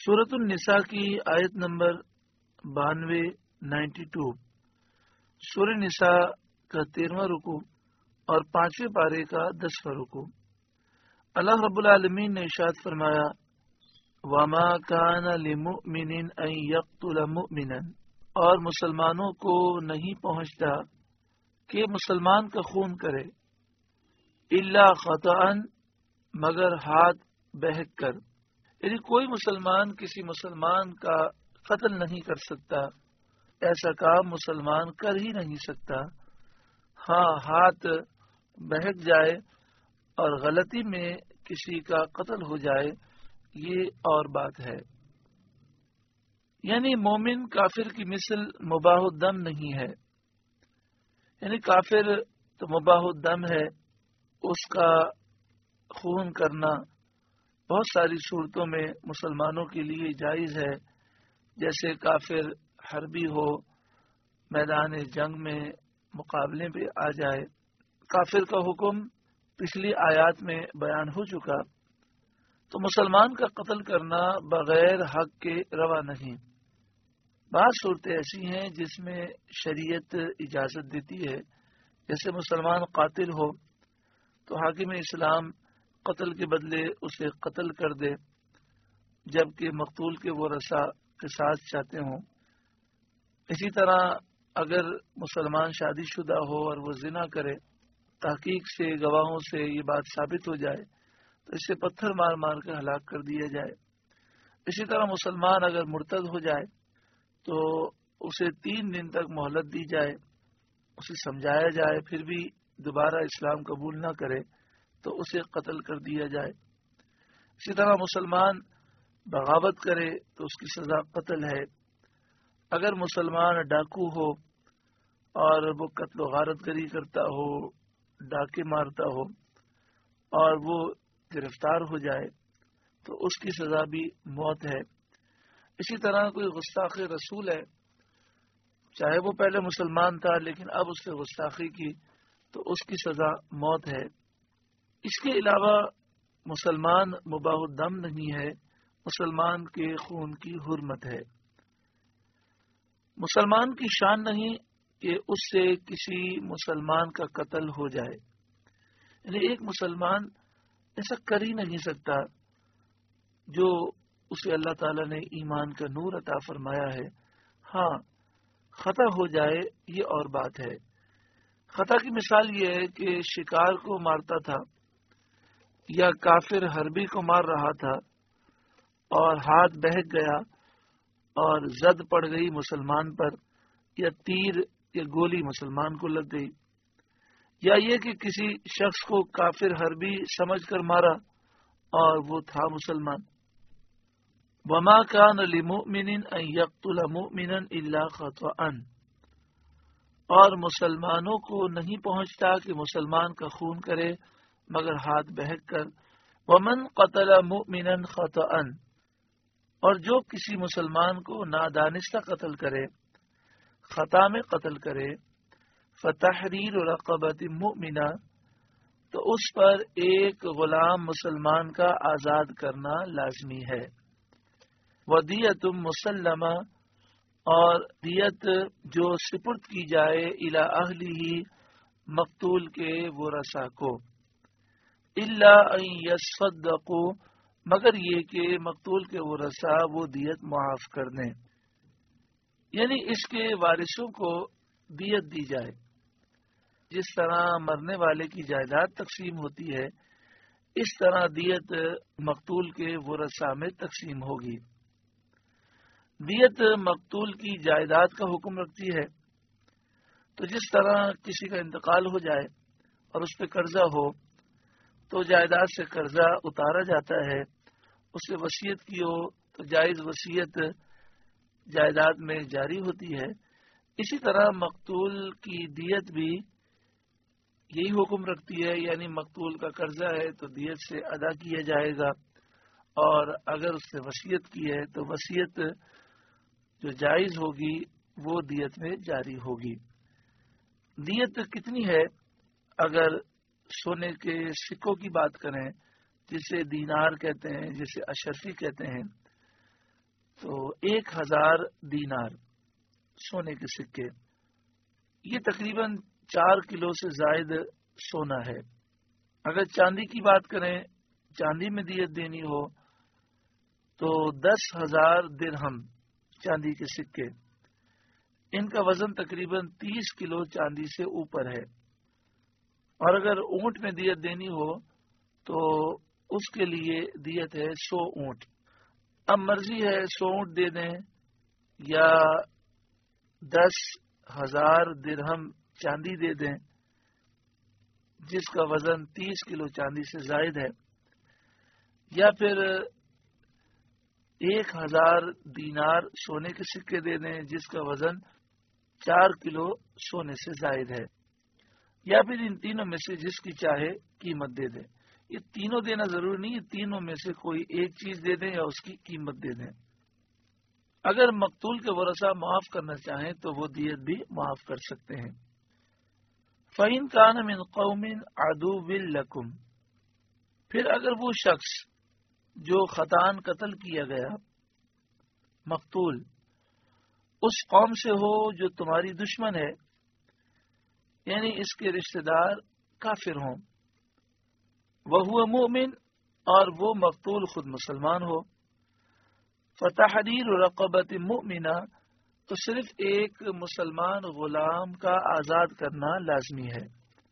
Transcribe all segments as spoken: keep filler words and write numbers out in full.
سورۃ النساء کی آیت نمبر بانوے نائنٹی ٹو سورہ نساء کا تیرواں رکوع اور پانچویں پارے کا دسواں رکوع۔ اللہ رب العالمین نے ارشاد فرمایا وما کان لمؤمن ان یقتل مؤمنا، اور مسلمانوں کو نہیں پہنچتا کہ مسلمان کا خون کرے، الا خطأ، مگر ہاتھ بہک کر، یعنی کوئی مسلمان کسی مسلمان کا قتل نہیں کر سکتا، ایسا کام مسلمان کر ہی نہیں سکتا۔ ہاں ہاتھ بہک جائے اور غلطی میں کسی کا قتل ہو جائے یہ اور بات ہے۔ یعنی مومن کافر کی مثل مباح الدم نہیں ہے، یعنی کافر تو مباح الدم ہے، اس کا خون کرنا بہت ساری صورتوں میں مسلمانوں کے لیے جائز ہے، جیسے کافر حربی ہو، میدان جنگ میں مقابلے پہ آ جائے۔ کافر کا حکم پچھلی آیات میں بیان ہو چکا، تو مسلمان کا قتل کرنا بغیر حق کے روا نہیں۔ بعض صورتیں ایسی ہیں جس میں شریعت اجازت دیتی ہے، جیسے مسلمان قاتل ہو تو حاکم اسلام قتل کے بدلے اسے قتل کر دے، جبکہ مقتول کے وہ رسا قصاص چاہتے ہوں۔ اسی طرح اگر مسلمان شادی شدہ ہو اور وہ زنا کرے، تحقیق سے گواہوں سے یہ بات ثابت ہو جائے تو اسے پتھر مار مار کر ہلاک کر دیا جائے۔ اسی طرح مسلمان اگر مرتد ہو جائے تو اسے تین دن تک مہلت دی جائے، اسے سمجھایا جائے، پھر بھی دوبارہ اسلام قبول نہ کرے تو اسے قتل کر دیا جائے۔ اسی طرح مسلمان بغاوت کرے تو اس کی سزا قتل ہے۔ اگر مسلمان ڈاکو ہو اور وہ قتل و غارت گری کرتا ہو، ڈاکے مارتا ہو اور وہ گرفتار ہو جائے تو اس کی سزا بھی موت ہے۔ اسی طرح کوئی گستاخ رسول ہے، چاہے وہ پہلے مسلمان تھا لیکن اب اس نے گستاخی کی تو اس کی سزا موت ہے۔ اس کے علاوہ مسلمان مباح الدم نہیں ہے، مسلمان کے خون کی حرمت ہے۔ مسلمان کی شان نہیں کہ اس سے کسی مسلمان کا قتل ہو جائے، یعنی ایک مسلمان ایسا کر ہی نہیں سکتا جو اسے اللہ تعالیٰ نے ایمان کا نور عطا فرمایا ہے۔ ہاں خطا ہو جائے یہ اور بات ہے۔ خطا کی مثال یہ ہے کہ شکار کو مارتا تھا یا کافر حربی کو مار رہا تھا اور ہاتھ بہک گیا اور زد پڑ گئی مسلمان پر، یا تیر یا گولی مسلمان کو لگ گئی، یا یہ کہ کسی شخص کو کافر حربی سمجھ کر مارا اور وہ تھا مسلمان۔ وما کان لمؤمن ان یقتل مؤمنا الا خطأ، اور مسلمانوں کو نہیں پہنچتا کہ مسلمان کا خون کرے مگر ہاتھ بہک کر۔ ومن قتل مؤمنا خطأ، اور جو کسی مسلمان کو نادانستہ قتل کرے، خطا میں قتل کرے، فتحریر رقبۃ مؤمنہ، تو اس پر ایک غلام مسلمان کا آزاد کرنا لازمی ہے۔ ودیۃ مسلمہ، اور دیت جو سپرد کی جائے الی اہلہ، مقتول کے ورثاء کو، الا ان یصدقوا، مگر یہ کہ مقتول کے ورثاء وہ دیت معاف کر دیں، یعنی اس کے وارثوں کو دیت دی جائے۔ جس طرح مرنے والے کی جائیداد تقسیم ہوتی ہے اس طرح دیت مقتول کے ورثاء میں تقسیم ہوگی۔ دیت مقتول کی جائیداد کا حکم رکھتی ہے، تو جس طرح کسی کا انتقال ہو جائے اور اس پہ قرضہ ہو تو جائیداد سے قرضہ اتارا جاتا ہے، اس سے وصیت کی ہو تو جائز وصیت جائیداد میں جاری ہوتی ہے۔ اسی طرح مقتول کی دیت بھی یہی حکم رکھتی ہے، یعنی مقتول کا قرضہ ہے تو دیت سے ادا کیا جائے گا، اور اگر اس نے وصیت کی ہے تو وصیت جو جائز ہوگی وہ دیت میں جاری ہوگی۔ دیت کتنی ہے؟ اگر سونے کے سکوں کی بات کریں جسے دینار کہتے ہیں، جسے اشرفی کہتے ہیں، تو ایک ہزار دینار سونے کے سکے، یہ تقریباً چار کلو سے زائد سونا ہے۔ اگر چاندی کی بات کریں، چاندی میں دیت دینی ہو تو دس ہزار درہم چاندی کے سکے، ان کا وزن تقریباً تیس کلو چاندی سے اوپر ہے۔ اور اگر اونٹ میں دیت دینی ہو تو اس کے لیے دیت ہے سو اونٹ۔ اب مرضی ہے سو اونٹ دے دیں یا دس ہزار درہم چاندی دے دیں جس کا وزن تیس کلو چاندی سے زائد ہے، یا پھر ایک ہزار دینار سونے کے سکے دے دیں جس کا وزن چار کلو سونے سے زائد ہے، یا پھر ان تینوں میں سے جس کی چاہے قیمت دے دیں۔ یہ تینوں دینا ضروری نہیں، یہ تینوں میں سے کوئی ایک چیز دے دیں یا اس کی قیمت دے دیں۔ اگر مقتول کے ورثہ معاف کرنا چاہیں تو وہ دیت بھی معاف کر سکتے ہیں۔ فَإِن كَانَ مِن قَوْمٍ عَدُوٍّ لَكُمْ، پھر اگر وہ شخص جو خطان قتل کیا گیا مقتول اس قوم سے ہو جو تمہاری دشمن ہے، یعنی اس کے رشتہ دار کافر ہوں، وَهُوَ مُؤْمِن، اور وہ مقتول خود مسلمان ہو، فَتَحْرِيرُ رَقَبَةٍ مُؤْمِنَةٍ، تو صرف ایک مسلمان غلام کا آزاد کرنا لازمی ہے۔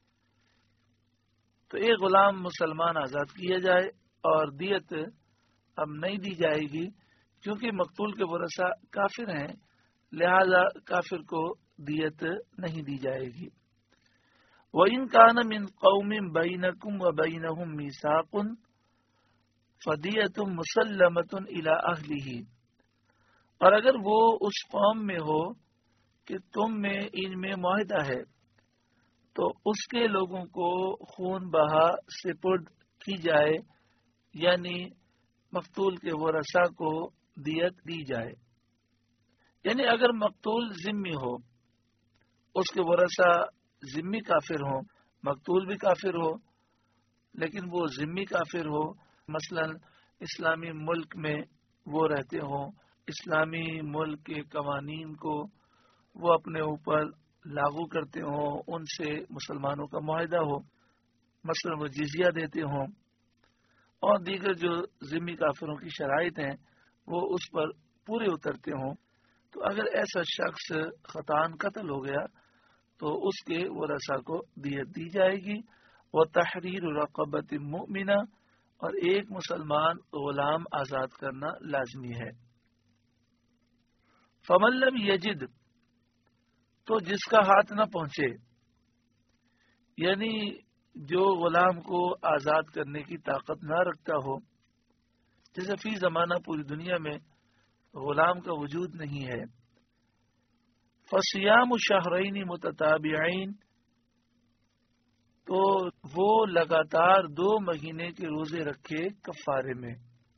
تو ایک غلام مسلمان آزاد کیا جائے اور دیت اب نہیں دی جائے گی کیونکہ مقتول کے ورثہ کافر ہیں، لہذا کافر کو دیت نہیں دی جائے گی۔ وَإِن كَانَ مِن قَوْمٍ بَيْنَكُمْ وَبَيْنَهُم مِيثَاقٌ فَدِيَةٌ مُسَلَّمَةٌ إِلَىٰ أَهْلِهِ، اور اگر وہ اس قوم میں ہو کہ تم میں ان میں معاہدہ ہے تو اس کے لوگوں کو خون بہا سپرد کی جائے، یعنی مقتول کے ورثہ کو دیت دی جائے۔ یعنی اگر مقتول ذمی ہو، اس کے ورثہ ذمی کافر ہوں، مقتول بھی کافر ہو لیکن وہ ذمی کافر ہو، مثلا اسلامی ملک میں وہ رہتے ہوں، اسلامی ملک کے قوانین کو وہ اپنے اوپر لاگو کرتے ہوں، ان سے مسلمانوں کا معاہدہ ہو، مثلا وہ جزیہ دیتے ہوں، اور دیگر جو ذمی کافروں کی شرائط ہیں وہ اس پر پورے اترتے ہوں، تو اگر ایسا شخص خطان قتل ہو گیا تو اس کے ورثہ کو دیت دی جائے گی۔ وَتَحْرِيرُ رَقَبَةٍ مُؤْمِنَةٍ، اور ایک مسلمان غلام آزاد کرنا لازمی ہے۔ فَمَن لَّمْ يَجِدْ، تو جس کا ہاتھ نہ پہنچے، یعنی جو غلام کو آزاد کرنے کی طاقت نہ رکھتا ہو، جیسے فی زمانہ پوری دنیا میں غلام کا وجود نہیں ہے، فَصِيَامُ شَهْرَيْنِ مُتَتَابِعَيْنِ، تو وہ لگاتار دو مہینے کے روزے رکھے کفارے میں۔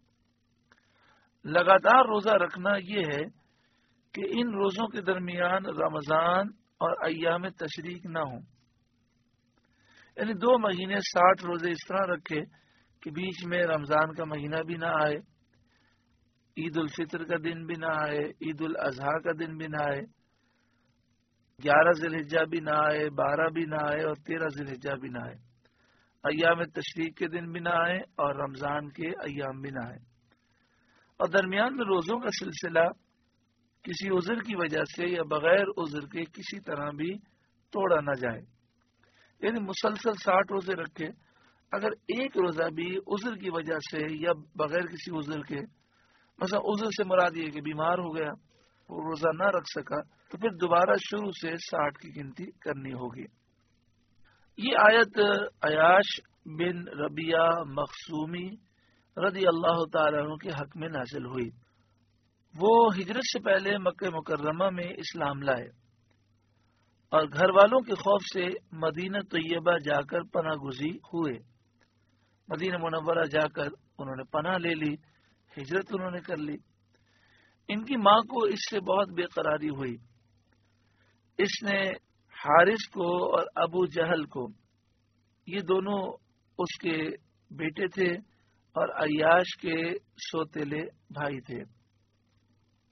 لگاتار روزہ رکھنا یہ ہے کہ ان روزوں کے درمیان رمضان اور ایام تشریق نہ ہوں، یعنی دو مہینے ساٹھ روزے اس طرح رکھے کہ بیچ میں رمضان کا مہینہ بھی نہ آئے، عید الفطر کا دن بھی نہ آئے، عید الاضحیٰ کا دن بھی نہ آئے، گیارہ ذی الحجہ بھی نہ آئے، بارہ بھی نہ آئے اور تیرہ ذی الحجہ بھی نہ آئے، ایام تشریق کے دن بھی نہ آئے اور رمضان کے ایام بھی نہ آئے، اور درمیان میں روزوں کا سلسلہ کسی عذر کی وجہ سے یا بغیر عذر کے کسی طرح بھی توڑا نہ جائے، یعنی مسلسل ساٹھ روزے رکھے، اگر ایک روزہ بھی عذر کی وجہ سے یا بغیر کسی عذر کے، مثلا عذر سے مراد یہ کہ بیمار ہو گیا، وہ روزہ نہ رکھ سکا، تو پھر دوبارہ شروع سے ساٹھ کی گنتی کرنی ہوگی۔ یہ آیت عیاش بن ربیعہ مخزومی رضی اللہ تعالیٰ عنہ کے حق میں نازل ہوئی۔ وہ ہجرت سے پہلے مکہ مکرمہ میں اسلام لائے اور گھر والوں کے خوف سے مدینہ طیبہ جا کر پناہ گزی ہوئے، مدینہ منورہ جا کر انہوں نے پناہ لے لی، ہجرت انہوں نے کر لی۔ ان کی ماں کو اس سے بہت بے قراری ہوئی، اس نے حارث کو اور ابو جہل کو، یہ دونوں اس کے بیٹے تھے اور عیاش کے سوتیلے بھائی تھے،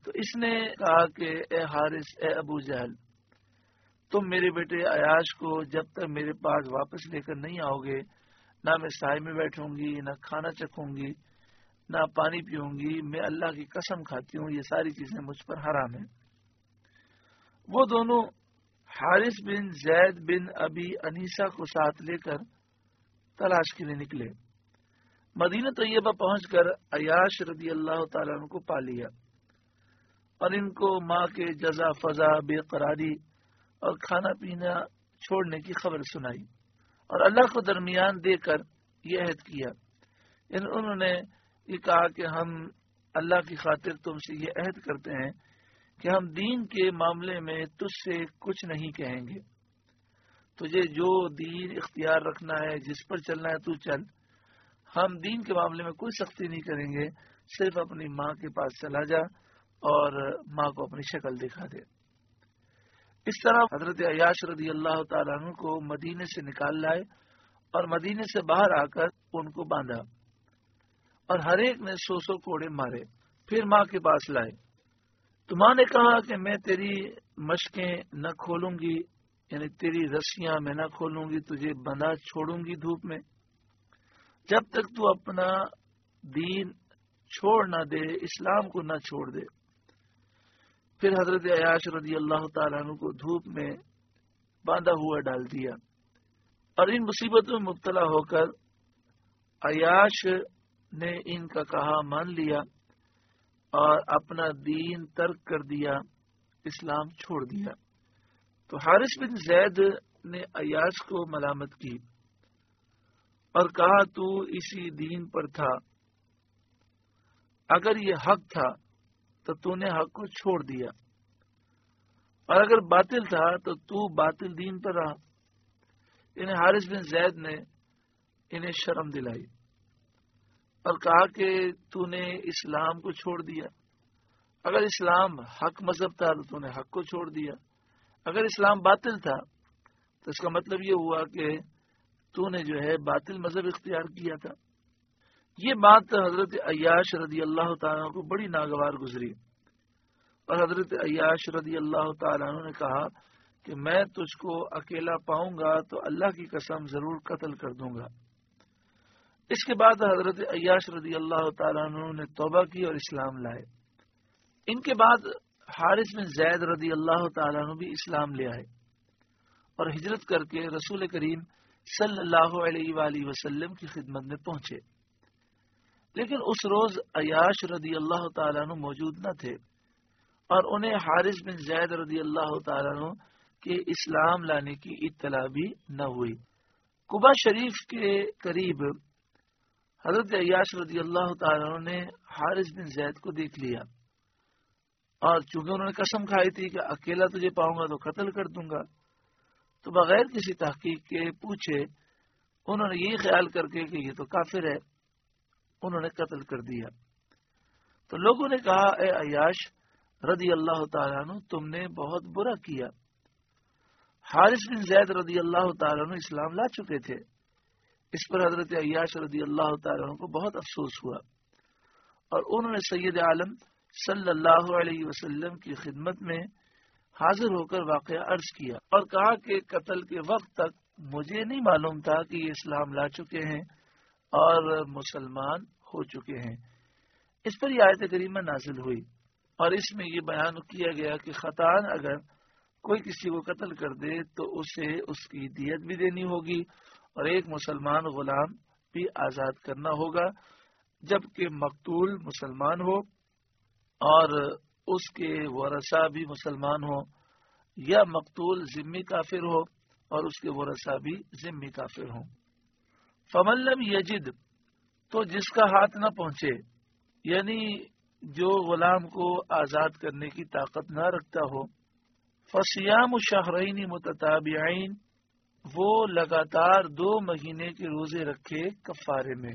تو اس نے کہا کہ اے حارث، اے ابو جہل، تم میرے بیٹے عیاش کو جب تک میرے پاس واپس لے کر نہیں آؤ گے، نہ میں سائے میں بیٹھوں گی، نہ کھانا چکھوں گی، نہ پانی پیوں گی، میں اللہ کی قسم کھاتی ہوں یہ ساری چیزیں مجھ پر حرام ہیں۔ وہ دونوں حارث بن زید بن ابی انیسہ کو ساتھ لے کر تلاش کے لیے نکلے۔ مدینہ طیبہ پہنچ کر عیاش رضی اللہ تعالیٰ عنہ کو پا لیا اور ان کو ماں کے جزا فضا، بے قراری اور کھانا پینا چھوڑنے کی خبر سنائی اور اللہ کو درمیان دے کر یہ عہد کیا، ان انہوں نے یہ کہا کہ ہم اللہ کی خاطر تم سے یہ عہد کرتے ہیں کہ ہم دین کے معاملے میں تجھ سے کچھ نہیں کہیں گے، تجھے جو دین اختیار رکھنا ہے، جس پر چلنا ہے تو چل، ہم دین کے معاملے میں کوئی سختی نہیں کریں گے، صرف اپنی ماں کے پاس چلا جا اور ماں کو اپنی شکل دکھا دے۔ اس طرح حضرت عیاش رضی اللہ تعالیٰ عنہ کو مدینے سے نکال لائے اور مدینے سے باہر آ کر ان کو باندھا اور ہر ایک نے سو سو کوڑے مارے، پھر ماں کے پاس لائے تو ماں نے کہا کہ میں تیری مشقیں نہ کھولوں گی، یعنی تیری رسیاں میں نہ کھولوں گی، تجھے بندھا چھوڑوں گی دھوپ میں جب تک تو اپنا دین چھوڑ نہ دے، اسلام کو نہ چھوڑ دے۔ پھر حضرت عیاش رضی اللہ تعالیٰ عنہ کو دھوپ میں باندھا ہوا ڈال دیا اور ان مصیبتوں میں مبتلا ہو کر عیاش نے ان کا کہا مان لیا اور اپنا دین ترک کر دیا، اسلام چھوڑ دیا۔ تو حارث بن زید نے عیاش کو ملامت کی اور کہا تو اسی دین پر تھا، اگر یہ حق تھا تو تو نے حق کو چھوڑ دیا، اور اگر باطل تھا تو تو باطل دین پر رہا۔ انہیں حارث بن زید نے انہیں شرم دلائی اور کہا کہ تو نے اسلام کو چھوڑ دیا، اگر اسلام حق مذہب تھا تو تو نے حق کو چھوڑ دیا، اگر اسلام باطل تھا تو اس کا مطلب یہ ہوا کہ تو نے جو ہے باطل مذہب اختیار کیا تھا۔ یہ بات حضرت عیاش رضی اللہ تعالیٰ عنہ کو بڑی ناگوار گزری اور حضرت عیاش رضی اللہ تعالیٰ عنہ نے کہا کہ میں تجھ کو اکیلا پاؤں گا تو اللہ کی قسم ضرور قتل کر دوں گا۔ اس کے بعد حضرت عیاش رضی اللہ تعالیٰ عنہ نے توبہ کی اور اسلام لائے۔ ان کے بعد حارث بن زید رضی اللہ تعالیٰ عنہ بھی اسلام لے آئے اور ہجرت کر کے رسول کریم صلی اللہ علیہ وآلہ وسلم کی خدمت میں پہنچے، لیکن اس روز عیاش رضی اللہ تعالیٰ عنہ موجود نہ تھے اور انہیں حارث بن زید رضی اللہ تعالیٰ عنہ کے اسلام لانے کی اطلاع بھی نہ ہوئی۔ قبا شریف کے قریب حضرت عیاش رضی اللہ تعالیٰ عنہ نے حارث بن زید کو دیکھ لیا اور چونکہ انہوں نے قسم کھائی تھی کہ اکیلا تجھے پاؤں گا تو قتل کر دوں گا، تو بغیر کسی تحقیق کے پوچھے انہوں نے یہی خیال کر کے کہ یہ تو کافر ہے، انہوں نے قتل کر دیا۔ تو لوگوں نے کہا اے عیاش رضی اللہ تعالیٰ عنہ تم نے بہت برا کیا، حارث بن زید رضی اللہ تعالیٰ عنہ اسلام لا چکے تھے۔ اس پر حضرت عیاش رضی اللہ تعالیٰ عنہ کو بہت افسوس ہوا اور انہوں نے سید عالم صلی اللہ علیہ وسلم کی خدمت میں حاضر ہو کر واقعہ عرض کیا اور کہا کہ قتل کے وقت تک مجھے نہیں معلوم تھا کہ یہ اسلام لا چکے ہیں اور مسلمان ہو چکے ہیں۔ اس پر یہ آیت کریمہ نازل ہوئی اور اس میں یہ بیان کیا گیا کہ خطأً اگر کوئی کسی کو قتل کر دے تو اسے اس کی دیت بھی دینی ہوگی اور ایک مسلمان غلام بھی آزاد کرنا ہوگا، جبکہ مقتول مسلمان ہو اور اس کے ورثاء بھی مسلمان ہو، یا مقتول ذمی کافر ہو اور اس کے ورثاء بھی ذمی کافر ہوں۔ فمن لم یجد، تو جس کا ہاتھ نہ پہنچے، یعنی جو غلام کو آزاد کرنے کی طاقت نہ رکھتا ہو، فصیام شہرین متتابعین، وہ لگاتار دو مہینے کے روزے رکھے کفارے میں۔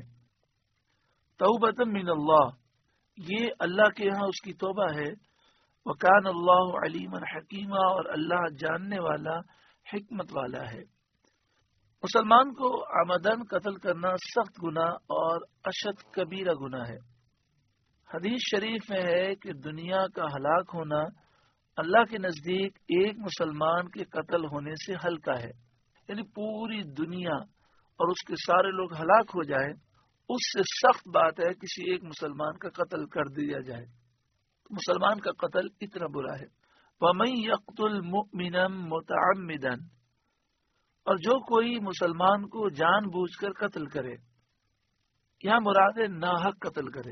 توبۃ من اللہ، یہ اللہ کے ہاں اس کی توبہ ہے۔ وکان اللہ علیما حکیما، اور اللہ جاننے والا حکمت والا ہے۔ مسلمان کو آمدن قتل کرنا سخت گناہ اور اشد کبیرہ گناہ ہے۔ حدیث شریف میں ہے کہ دنیا کا ہلاک ہونا اللہ کے نزدیک ایک مسلمان کے قتل ہونے سے ہلکا ہے، یعنی پوری دنیا اور اس کے سارے لوگ ہلاک ہو جائیں، اس سے سخت بات ہے کسی ایک مسلمان کا قتل کر دیا جائے۔ مسلمان کا قتل اتنا برا ہے۔ وَمَن يَقْتُلْ مُؤْمِنًا مُتَعَمِّدًا، اور جو کوئی مسلمان کو جان بوجھ کر قتل کرے، یہاں مراد ہے ناحق قتل کرے،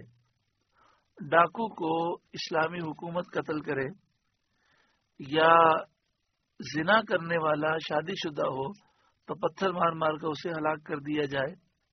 ڈاکو کو اسلامی حکومت قتل کرے، یا زنا کرنے والا شادی شدہ ہو تو پتھر مار مار کر اسے ہلاک کر دیا جائے،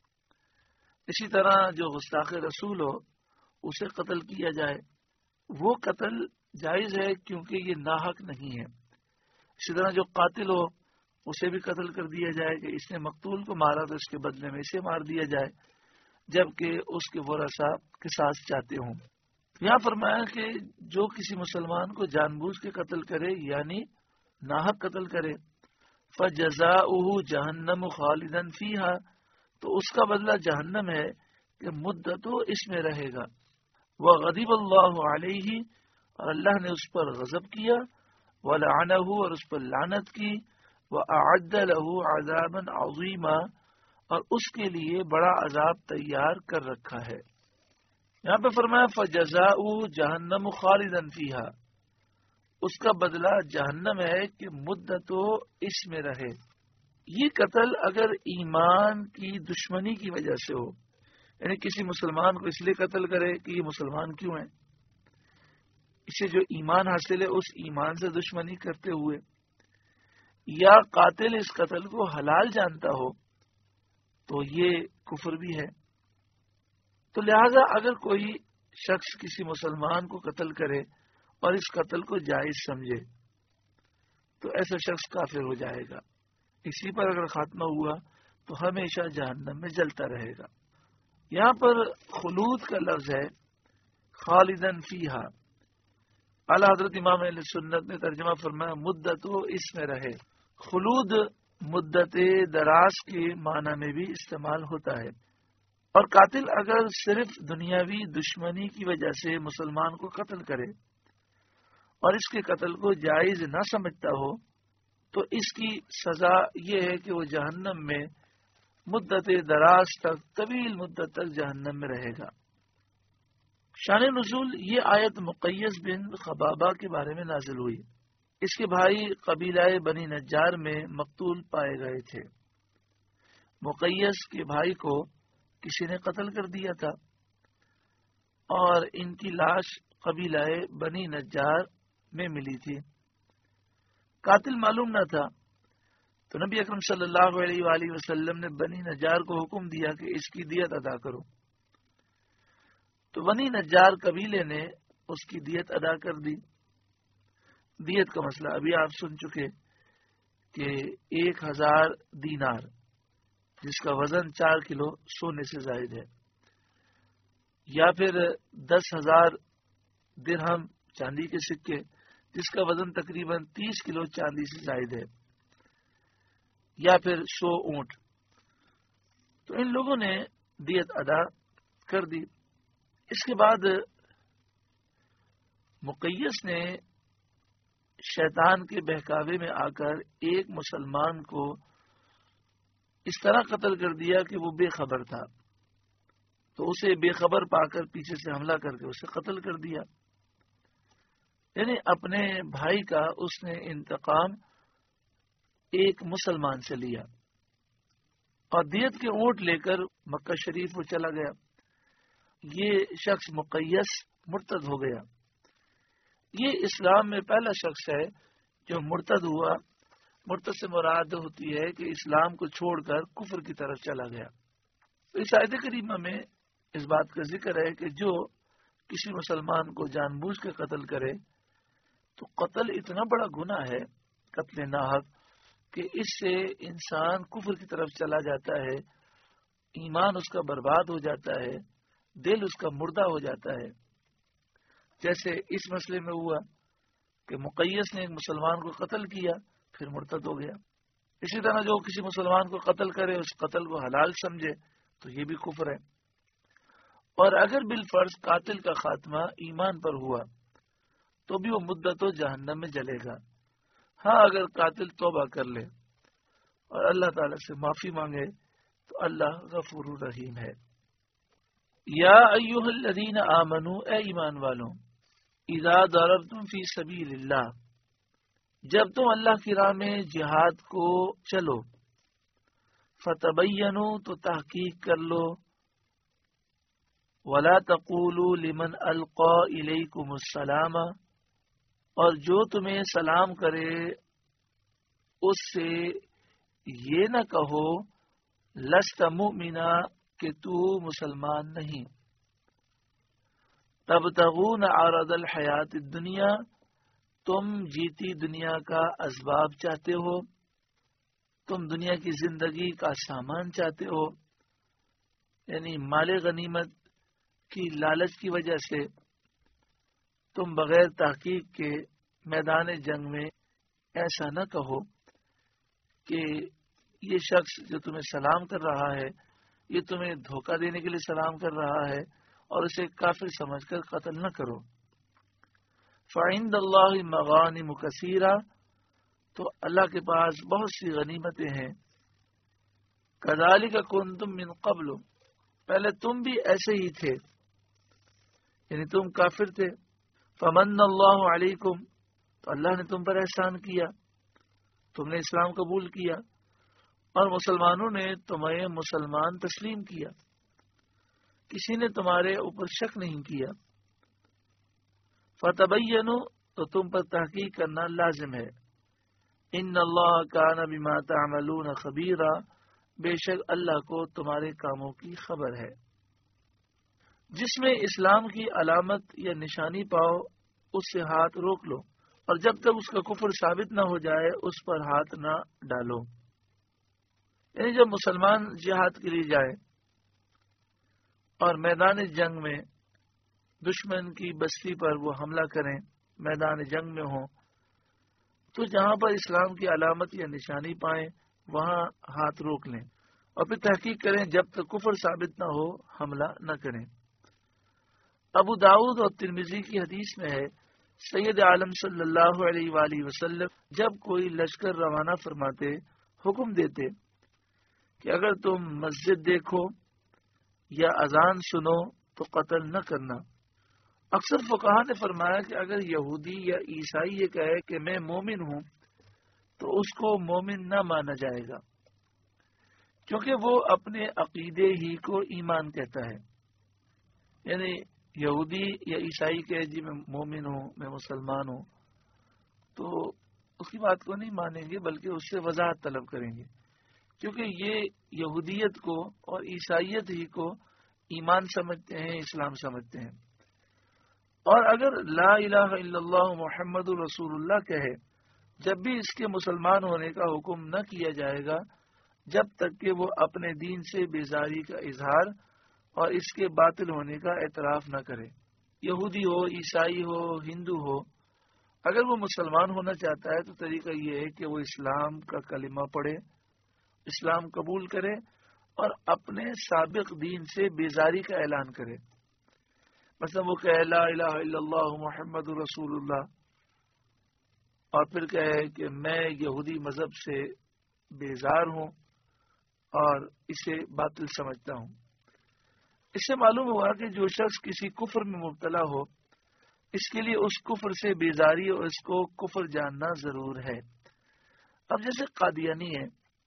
اسی طرح جو گستاخ رسول ہو اسے قتل کیا جائے، وہ قتل جائز ہے کیونکہ یہ ناحق نہیں ہے۔ اسی طرح جو قاتل ہو اسے بھی قتل کر دیا جائے کہ اس نے مقتول کو مارا تو اس کے بدلے میں اسے مار دیا جائے، جبکہ اس کے ورثاء قصاص چاہتے ہوں۔ یہاں فرمایا کہ جو کسی مسلمان کو جان بوجھ کے قتل کرے یعنی ناحق قتل کرے، فَجَزَاؤُهُ جَهَنَّمُ خَالِدًا فِيهَا، تو اس کا بدلہ جہنم ہے کہ مدتوں اس میں رہے گا۔ وَغَضِبَ اللَّهُ عَلَيْهِ، اور اللہ نے اس پر غضب کیا، وَلَعَنَهُ، اور اس پر لعنت کی، وَأَعَدَّ لَهُ عَذَابًا عَظِيمًا، اور اس کے لیے بڑا عذاب تیار کر رکھا ہے۔ یہاں پہ فرمایا فَجَزَاؤُهُ جَهَنَّمُ خَالِدًا فِيهَا، اس کا بدلہ جہنم ہے کہ مدتوں اس میں رہے۔ یہ قتل اگر ایمان کی دشمنی کی وجہ سے ہو، یعنی کسی مسلمان کو اس لیے قتل کرے کہ یہ مسلمان کیوں ہے، اسے جو ایمان حاصل ہے اس ایمان سے دشمنی کرتے ہوئے، یا قاتل اس قتل کو حلال جانتا ہو تو یہ کفر بھی ہے۔ تو لہذا اگر کوئی شخص کسی مسلمان کو قتل کرے اور اس قتل کو جائز سمجھے تو ایسا شخص کافر ہو جائے گا، اسی پر اگر خاتمہ ہوا تو ہمیشہ جہنم میں جلتا رہے گا۔ یہاں پر خلود کا لفظ ہے خالدن فیہا، اعلی حضرت امام اہل سنت نے ترجمہ فرمایا مدت و اس میں رہے۔ خلود مدت دراز کے معنی میں بھی استعمال ہوتا ہے، اور قاتل اگر صرف دنیاوی دشمنی کی وجہ سے مسلمان کو قتل کرے اور اس کے قتل کو جائز نہ سمجھتا ہو تو اس کی سزا یہ ہے کہ وہ جہنم میں مدت دراز تک، طویل مدت تک جہنم میں رہے گا۔ شان نزول، یہ آیت مقیس بن خبابہ کے بارے میں نازل ہوئی۔ اس کے بھائی قبیلہ بنی نجار میں مقتول پائے گئے تھے۔ مقیس کے بھائی کو کسی نے قتل کر دیا تھا اور ان کی لاش قبیلہ بنی نجار میں ملی تھی۔ قاتل معلوم نہ تھا، تو نبی اکرم صلی اللہ علیہ وآلہ وسلم نے بنی نجار کو حکم دیا کہ اس کی دیت ادا کرو۔ تو بنی نجار قبیلے نے اس کی دیت ادا کر دی۔ دیت کا مسئلہ ابھی آپ سن چکے کہ ایک ہزار دینار، جس کا وزن چار کلو سونے سے زائد ہے، یا پھر دس ہزار درہم چاندی کے سکے جس کا وزن تقریباً تیس کلو چاندی سے زائد ہے، یا پھر سو اونٹ۔ تو ان لوگوں نے دیت ادا کر دی۔ اس کے بعد مقیس نے شیطان کے بہکاوے میں آ کر ایک مسلمان کو اس طرح قتل کر دیا کہ وہ بے خبر تھا، تو اسے بے خبر پا کر پیچھے سے حملہ کر کے اسے قتل کر دیا۔ یعنی اپنے بھائی کا اس نے انتقام ایک مسلمان سے لیا، اور دیت کے اونٹ لے کر مکہ شریف وہ چلا گیا۔ یہ شخص مقیس مرتد ہو گیا۔ یہ اسلام میں پہلا شخص ہے جو مرتد ہوا۔ مرتد سے مراد ہوتی ہے کہ اسلام کو چھوڑ کر کفر کی طرف چلا گیا۔ تو اس آیت کریمہ میں اس بات کا ذکر ہے کہ جو کسی مسلمان کو جان بوجھ کے قتل کرے تو قتل اتنا بڑا گناہ ہے، قتل ناحق، کہ اس سے انسان کفر کی طرف چلا جاتا ہے، ایمان اس کا برباد ہو جاتا ہے، دل اس کا مردہ ہو جاتا ہے۔ جیسے اس مسئلے میں ہوا کہ مقیس نے ایک مسلمان کو قتل کیا، پھر مرتد ہو گیا۔ اسی طرح جو کسی مسلمان کو قتل کرے، اس قتل کو حلال سمجھے، تو یہ بھی کفر ہے۔ اور اگر بالفرض قاتل کا خاتمہ ایمان پر ہوا تو بھی وہ مدت و جہنم میں جلے گا. ہاں اگر قاتل توبہ کر لے اور اللہ تعالی سے معافی مانگے تو اللہ غفور رحیم ہے. یا ایھا الذین آمنوا، اے ایمان والوں، اذا ضربتم فی سبیل اللہ، جب تم اللہ کی راہ میں جہاد کو چلو، فتبینوا تو تحقیق کر لو، ولا تقولوا لمن القى الیکم السلام، اور جو تمہیں سلام کرے اس سے یہ نہ کہو لست مؤمنا کہ تو مسلمان نہیں. تبتغون عرض الحیات الدنیا، تم جیتی دنیا کا اسباب چاہتے ہو، تم دنیا کی زندگی کا سامان چاہتے ہو، یعنی مال غنیمت کی لالچ کی وجہ سے تم بغیر تحقیق کے میدان جنگ میں ایسا نہ کہو کہ یہ شخص جو تمہیں سلام کر رہا ہے یہ تمہیں دھوکہ دینے کے لیے سلام کر رہا ہے اور اسے کافر سمجھ کر قتل نہ کرو. فعند اللہ مغانم کثیرہ، تو اللہ کے پاس بہت سی غنیمتیں ہیں. کذالک کنتم من قبل، پہلے تم بھی ایسے ہی تھے، یعنی تم کافر تھے. فمن اللہ علیکم، تو اللہ نے تم پر احسان کیا، تم نے اسلام قبول کیا اور مسلمانوں نے تمہیں مسلمان تسلیم کیا، کسی نے تمہارے اوپر شک نہیں کیا. فتبینوا، تو تم پر تحقیق کرنا لازم ہے. ان اللہ کان بما تعملون خبیرا، بے شک اللہ کو تمہارے کاموں کی خبر ہے. جس میں اسلام کی علامت یا نشانی پاؤ اس سے ہاتھ روک لو، اور جب تک اس کا کفر ثابت نہ ہو جائے اس پر ہاتھ نہ ڈالو. یعنی جب مسلمان جہاد کے لیے جائے اور میدان جنگ میں دشمن کی بستی پر وہ حملہ کریں، میدان جنگ میں ہوں، تو جہاں پر اسلام کی علامت یا نشانی پائیں وہاں ہاتھ روک لیں اور پھر تحقیق کریں، جب تک کفر ثابت نہ ہو حملہ نہ کریں. ابو داؤد اور ترمذی کی حدیث میں ہے، سید عالم صلی اللہ علیہ وآلہ وسلم جب کوئی لشکر روانہ فرماتے حکم دیتے کہ اگر تم مسجد دیکھو یا اذان سنو تو قتل نہ کرنا. اکثر فقہا نے فرمایا کہ اگر یہودی یا عیسائی یہ کہے کہ میں مومن ہوں تو اس کو مومن نہ مانا جائے گا، کیونکہ وہ اپنے عقیدے ہی کو ایمان کہتا ہے. یعنی یہودی یا عیسائی کہے جی میں مومن ہوں، میں مسلمان ہوں، تو اس کی بات کو نہیں مانیں گے بلکہ اس سے وضاحت طلب کریں گے، کیونکہ یہ یہودیت کو اور عیسائیت ہی کو ایمان سمجھتے ہیں، اسلام سمجھتے ہیں. اور اگر لا الہ الا اللہ محمد رسول اللہ کہے، جب بھی اس کے مسلمان ہونے کا حکم نہ کیا جائے گا جب تک کہ وہ اپنے دین سے بیزاری کا اظہار اور اس کے باطل ہونے کا اعتراف نہ کرے. یہودی ہو، عیسائی ہو، ہندو ہو، اگر وہ مسلمان ہونا چاہتا ہے تو طریقہ یہ ہے کہ وہ اسلام کا کلمہ پڑھے، اسلام قبول کرے اور اپنے سابق دین سے بیزاری کا اعلان کرے. مثلا وہ کہے لا الہ الا اللہ محمد رسول اللہ، اور پھر کہے کہ میں یہودی مذہب سے بیزار ہوں اور اسے باطل سمجھتا ہوں. اس سے معلوم ہوا کہ جو شخص کسی کفر میں مبتلا ہو اس کے لیے اس کفر سے بیزاری اور اس کو کفر جاننا ضرور ہے. اب جیسے قادیانی ہے،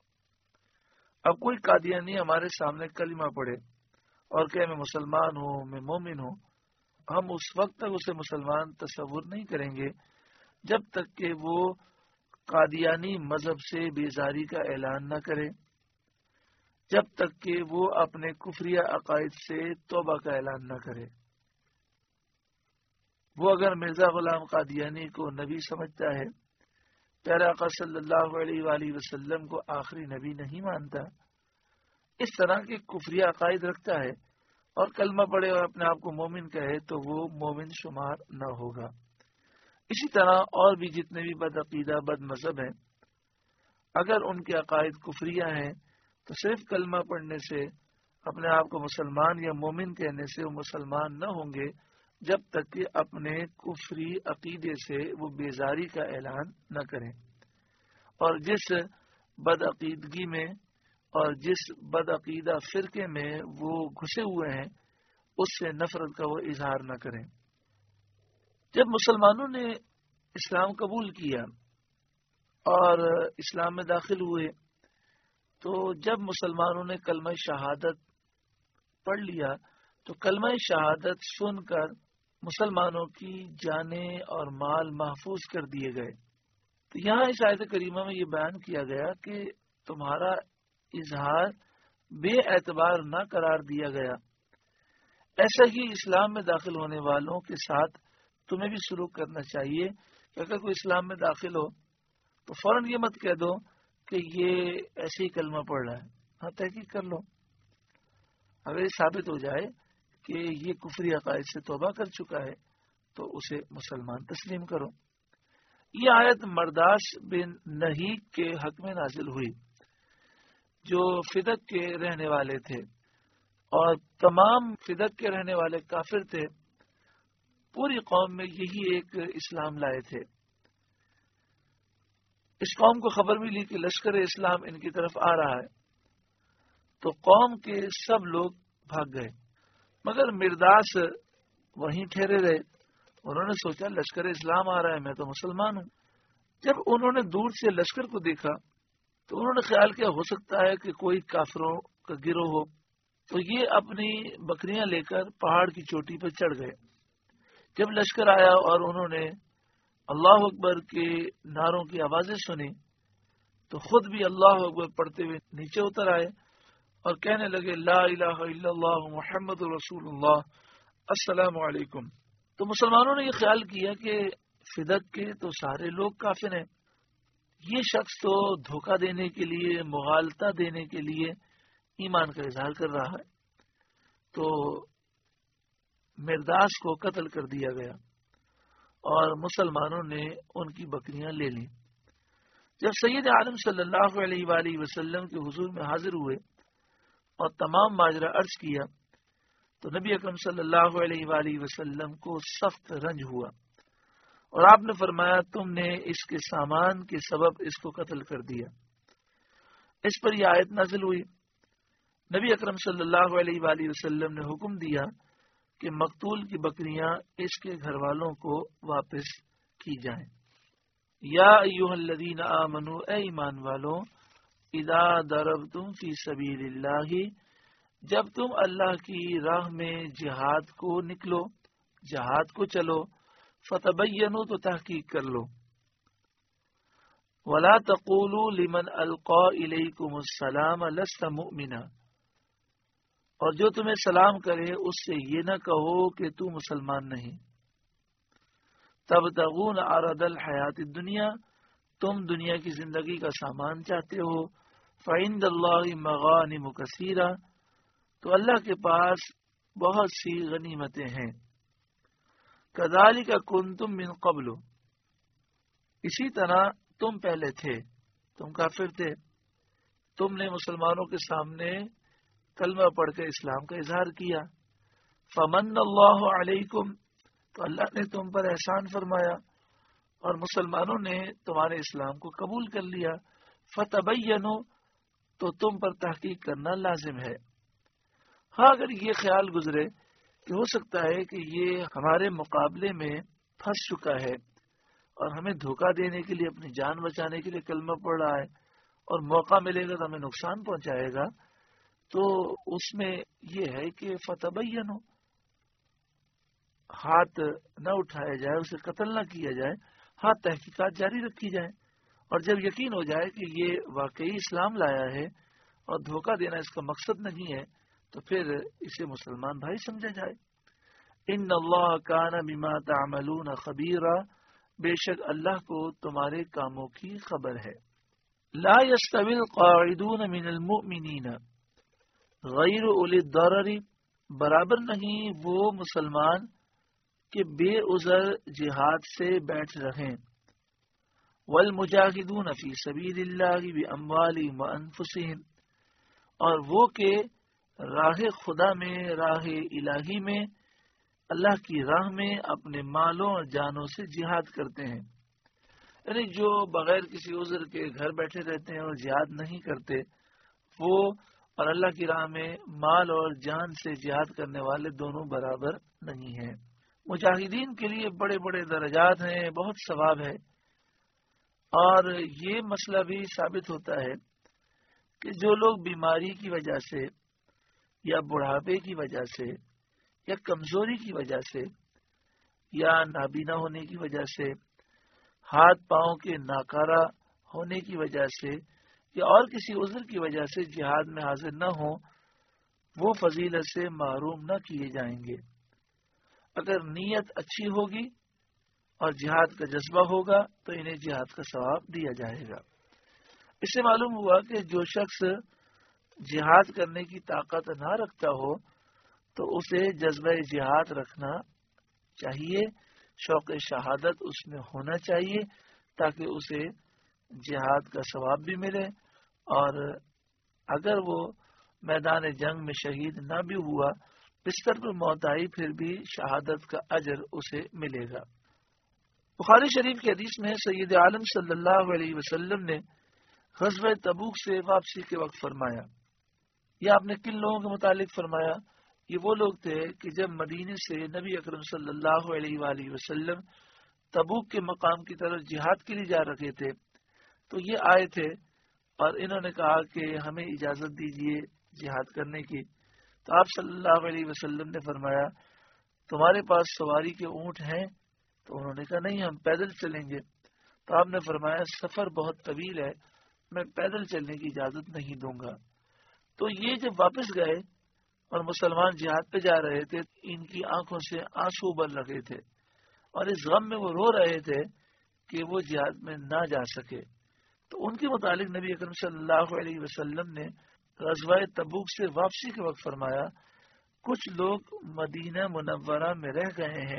اب کوئی قادیانی ہمارے سامنے کلمہ پڑھے اور کہ میں مسلمان ہوں، میں مومن ہوں، ہم اس وقت تک اسے مسلمان تصور نہیں کریں گے جب تک کہ وہ قادیانی مذہب سے بیزاری کا اعلان نہ کرے، جب تک کہ وہ اپنے کفریہ عقائد سے توبہ کا اعلان نہ کرے. وہ اگر مرزا غلام قادیانی کو نبی سمجھتا ہے، پیارے آقا صلی اللہ علیہ وآلہ وسلم کو آخری نبی نہیں مانتا، اس طرح کے کفریہ عقائد رکھتا ہے اور کلمہ پڑھے اور اپنے آپ کو مومن کہے تو وہ مومن شمار نہ ہوگا. اسی طرح اور بھی جتنے بھی بد عقیدہ بد مذہب ہیں، اگر ان کے عقائد کفریہ ہیں تو صرف کلمہ پڑھنے سے اپنے آپ کو مسلمان یا مومن کہنے سے وہ مسلمان نہ ہوں گے جب تک کہ اپنے کفری عقیدے سے وہ بیزاری کا اعلان نہ کریں، اور جس بد عقیدگی میں اور جس بد عقیدہ فرقے میں وہ گھسے ہوئے ہیں اس سے نفرت کا وہ اظہار نہ کریں۔ جب مسلمانوں نے اسلام قبول کیا اور اسلام میں داخل ہوئے تو جب مسلمانوں نے کلمہ شہادت پڑھ لیا تو کلمہ شہادت سن کر مسلمانوں کی جانیں اور مال محفوظ کر دیے گئے۔ تو یہاں اس آیت کریمہ میں یہ بیان کیا گیا کہ تمہارا اظہار بے اعتبار نہ قرار دیا گیا، ایسا ہی اسلام میں داخل ہونے والوں کے ساتھ تمہیں بھی سلوک کرنا چاہیے کہ اگر کوئی اسلام میں داخل ہو تو فوراً یہ مت کہہ دو کہ یہ ایسے ہی کلمہ پڑھ رہا ہے، ہاں تحقیق کر لو، اگر یہ ثابت ہو جائے کہ یہ کفری عقائد سے توبہ کر چکا ہے تو اسے مسلمان تسلیم کرو۔ یہ آیت مرداش بن نہیک کے حق میں نازل ہوئی جو فدق کے رہنے والے تھے، اور تمام فدق کے رہنے والے کافر تھے، پوری قوم میں یہی ایک اسلام لائے تھے۔ اس قوم کو خبر ملی کہ لشکر اسلام ان کی طرف آ رہا ہے تو قوم کے سب لوگ بھاگ گئے، مگر مرداس وہیں ٹھہرے رہے۔ انہوں نے سوچا لشکر اسلام آ رہا ہے، میں تو مسلمان ہوں۔ جب انہوں نے دور سے لشکر کو دیکھا تو انہوں نے خیال کیا ہو سکتا ہے کہ کوئی کافروں کا گروہ ہو، تو یہ اپنی بکریاں لے کر پہاڑ کی چوٹی پر چڑھ گئے۔ جب لشکر آیا اور انہوں نے اللہ اکبر کے نعروں کی آوازیں سنی تو خود بھی اللہ اکبر پڑھتے ہوئے نیچے اتر آئے اور کہنے لگے لا الہ الا اللہ محمد رسول اللہ السلام علیکم۔ تو مسلمانوں نے یہ خیال کیا کہ فدق کے تو سارے لوگ کافر ہیں، یہ شخص تو دھوکہ دینے کے لیے، مغالطہ دینے کے لیے ایمان کا اظہار کر رہا ہے، تو مرداس کو قتل کر دیا گیا اور مسلمانوں نے ان کی بکریاں لے لیں۔ جب سید عالم صلی اللہ علیہ وآلہ وسلم کے حضور میں حاضر ہوئے اور تمام ماجرا عرض کیا تو نبی اکرم صلی اللہ علیہ وآلہ وسلم کو سخت رنج ہوا اور آپ نے فرمایا تم نے اس کے سامان کے سبب اس کو قتل کر دیا۔ اس پر یہ آیت نازل ہوئی۔ نبی اکرم صلی اللہ علیہ وآلہ وسلم نے حکم دیا کہ مقتول کی بکریاں اس کے گھر والوں کو واپس کی جائیں۔ یا ایھا الذین آمنوا، اے ایمان والو، اذا ضربتم فی سبیل اللہ، جب تم اللہ کی راہ میں جہاد کو نکلو، جہاد کو چلو، فتبینوا، تو تحقیق کر لو، ولا تقولوا لمن القى الیکم السلام لست مؤمنا، اور جو تمہیں سلام کرے اس سے یہ نہ کہو کہ تو مسلمان نہیں۔ تبتغون عرض الحیات الدنیا، تم دنیا کی زندگی کا سامان چاہتے ہو، فعند اللہ مغانم کثیرہ، تو اللہ کے پاس بہت سی غنیمتیں ہیں۔ کذالک کنتم من قبل، اسی طرح تم پہلے تھے، تم کافر تھے، تم نے مسلمانوں کے سامنے کلمہ پڑھ کے اسلام کا اظہار کیا، فمن اللہ علیکم، تو اللہ نے تم پر احسان فرمایا اور مسلمانوں نے تمہارے اسلام کو قبول کر لیا، فتبینوا، تو تم پر تحقیق کرنا لازم ہے۔ ہاں اگر یہ خیال گزرے کہ ہو سکتا ہے کہ یہ ہمارے مقابلے میں پھنس چکا ہے اور ہمیں دھوکہ دینے کے لیے، اپنی جان بچانے کے لیے کلمہ پڑھ رہا ہے اور موقع ملے گا تو ہمیں نقصان پہنچائے گا، تو اس میں یہ ہے کہ فتبینوا، ہاتھ نہ اٹھایا جائے، اسے قتل نہ کیا جائے، ہاں تحقیقات جاری رکھی جائیں، اور جب یقین ہو جائے کہ یہ واقعی اسلام لایا ہے اور دھوکہ دینا اس کا مقصد نہیں ہے تو پھر اسے مسلمان بھائی سمجھا جائے۔ ان اللہ کان بما تعملون خبیرا، بے شک اللہ کو تمہارے کاموں کی خبر ہے۔ لا یستوی القاعدون من المؤمنین غیر اولی الضرر، برابر نہیں وہ مسلمان کہ بے عذر جہاد سے بیٹھ رہیں، والمجاہدون فی سبیل اللہ باموالہم وانفسہم، اور وہ کہ راہ خدا میں، راہ الہی میں، اللہ کی راہ میں اپنے مالوں اور جانوں سے جہاد کرتے ہیں. یعنی جو بغیر کسی عذر کے گھر بیٹھے رہتے ہیں اور جہاد نہیں کرتے، وہ اور اللہ کی راہ میں مال اور جان سے جہاد کرنے والے دونوں برابر نہیں ہیں. مجاہدین کے لیے بڑے بڑے درجات ہیں، بہت ثواب ہے. اور یہ مسئلہ بھی ثابت ہوتا ہے کہ جو لوگ بیماری کی وجہ سے یا بڑھاپے کی وجہ سے یا کمزوری کی وجہ سے یا نابینا ہونے کی وجہ سے، ہاتھ پاؤں کے ناکارہ ہونے کی وجہ سے یا اور کسی عذر کی وجہ سے جہاد میں حاضر نہ ہوں، وہ فضیلت سے محروم نہ کیے جائیں گے. اگر نیت اچھی ہوگی اور جہاد کا جذبہ ہوگا تو انہیں جہاد کا ثواب دیا جائے گا. اس سے معلوم ہوا کہ جو شخص جہاد کرنے کی طاقت نہ رکھتا ہو تو اسے جذبہ جہاد رکھنا چاہیے، شوق شہادت اس میں ہونا چاہیے تاکہ اسے جہاد کا ثواب بھی ملے، اور اگر وہ میدان جنگ میں شہید نہ بھی ہوا، بستر پر موت آئی، پھر بھی شہادت کا اجر اسے ملے گا. بخاری شریف کی حدیث میں سید عالم صلی اللہ علیہ وسلم نے غزوہ تبوک سے واپسی کے وقت فرمایا. یہ آپ نے کن لوگوں کے متعلق فرمایا؟ یہ وہ لوگ تھے کہ جب مدینے سے نبی اکرم صلی اللہ علیہ وآلہ وسلم تبوک کے مقام کی طرف جہاد کے لیے جا رہے تھے تو یہ آئے تھے اور انہوں نے کہا کہ ہمیں اجازت دیجیے جہاد کرنے کی. تو آپ صلی اللہ علیہ وسلم نے فرمایا تمہارے پاس سواری کے اونٹ ہیں؟ تو انہوں نے کہا نہیں، ہم پیدل چلیں گے. تو آپ نے فرمایا سفر بہت طویل ہے، میں پیدل چلنے کی اجازت نہیں دوں گا. تو یہ جب واپس گئے اور مسلمان جہاد پہ جا رہے تھے، ان کی آنکھوں سے آنسو ابل رہے تھے اور اس غم میں وہ رو رہے تھے کہ وہ جہاد میں نہ جا سکے. تو ان کے متعلق نبی اکرم صلی اللہ علیہ وسلم نے غزوہ تبوک سے واپسی کے وقت فرمایا کچھ لوگ مدینہ منورہ میں رہ گئے ہیں،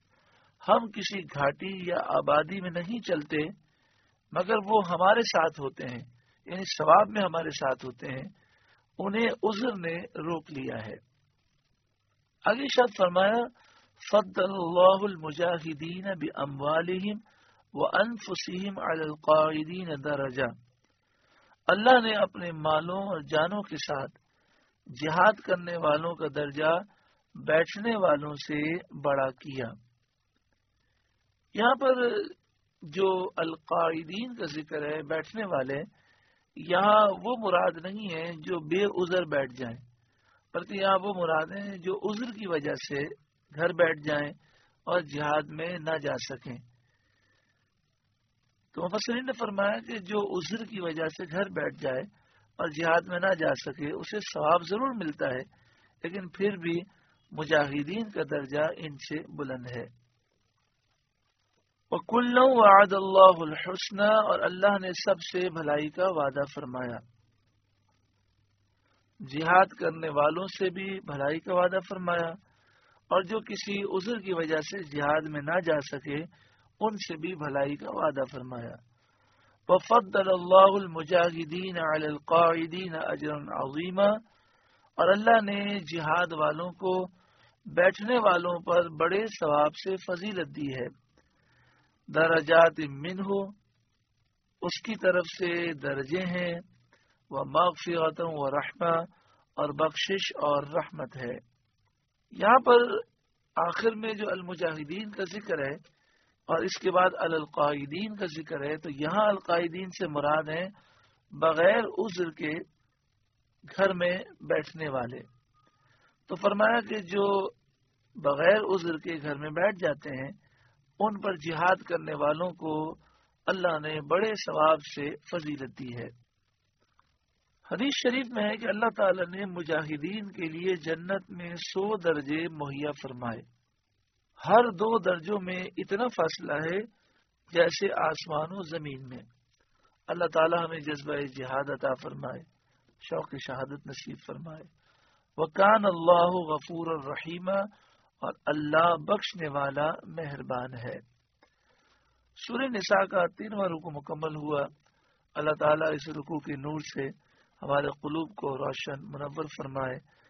ہم کسی گھاٹی یا آبادی میں نہیں چلتے مگر وہ ہمارے ساتھ ہوتے ہیں، یعنی ثواب میں ہمارے ساتھ ہوتے ہیں، انہیں عذر نے روک لیا ہے. آگے شاید فرمایا فضل اللہ المجاہدین باموالہم وانفسہم علی القاعدین درجہ. اللہ نے اپنے مالوں اور جانوں کے ساتھ جہاد کرنے والوں کا درجہ بیٹھنے والوں سے بڑا کیا. یہاں پر جو القاعدین کا ذکر ہے، بیٹھنے والے، یہاں وہ مراد نہیں ہے جو بے عذر بیٹھ جائیں، بلکہ یہاں وہ مراد ہیں جو عذر کی وجہ سے گھر بیٹھ جائیں اور جہاد میں نہ جا سکیں. تو مفسرین نے فرمایا کہ جو عذر کی وجہ سے گھر بیٹھ جائے اور جہاد میں نہ جا سکے اسے ثواب ضرور ملتا ہے، لیکن پھر بھی مجاہدین کا درجہ ان سے بلند ہے. وَكُلًّا وَعَدَ اللَّهُ الْحُسْنَى، اور اللہ نے سب سے بھلائی کا وعدہ فرمایا. جہاد کرنے والوں سے بھی بھلائی کا وعدہ فرمایا اور جو کسی عذر کی وجہ سے جہاد میں نہ جا سکے ان سے بھی بھلائی کا وعدہ فرمایا. وَفَضَّلَ اللَّهُ الْمُجَاهِدِينَ عَلَى الْقَاعِدِينَ أَجْرًا عَظِيمًا، اور اللہ نے جہاد والوں کو بیٹھنے والوں پر بڑے ثواب سے فضیلت دی ہے. درجات منہ، اس کی طرف سے درجے ہیں، ومغفرۃ ورحمہ، اور بخشش اور رحمت ہے. یہاں پر آخر میں جو المجاہدین کا ذکر ہے اور اس کے بعد القاعدین کا ذکر ہے، تو یہاں القاعدین سے مراد ہیں بغیر عذر کے گھر میں بیٹھنے والے. تو فرمایا کہ جو بغیر عذر کے گھر میں بیٹھ جاتے ہیں ان پر جہاد کرنے والوں کو اللہ نے بڑے ثواب سے فضیلت دی ہے. حدیث شریف میں ہے کہ اللہ تعالی نے مجاہدین کے لیے جنت میں سو درجے مہیا فرمائے. ہر دو درجوں میں اتنا فاصلہ ہے جیسے آسمان و زمین میں. اللہ تعالی ہمیں جذبہ جہاد عطا فرمائے، شوق شہادت نصیب فرمائے. وکان اللہ غفور الرحیم، اور اللہ بخشنے والا مہربان ہے. سورہ نساء کا تینواں رکوع مکمل ہوا. اللہ تعالیٰ اس رکوع کے نور سے ہمارے قلوب کو روشن منور فرمائے.